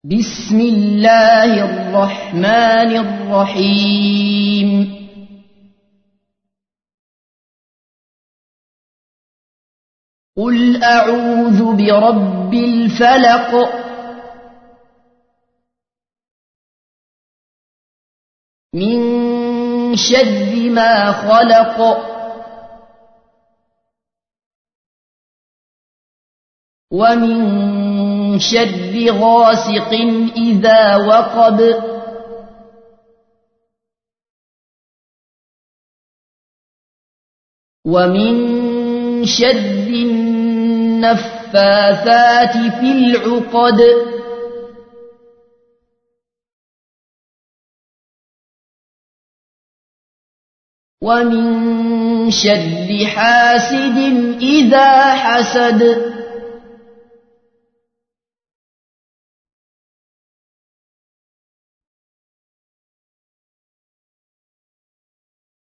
بسم الله الرحمن الرحيم قل أعوذ برب الفلق من شر ما خلق ومن شر غاسق إذا وقب ومن شر النفاثات في العقد ومن شر حاسد إذا حسد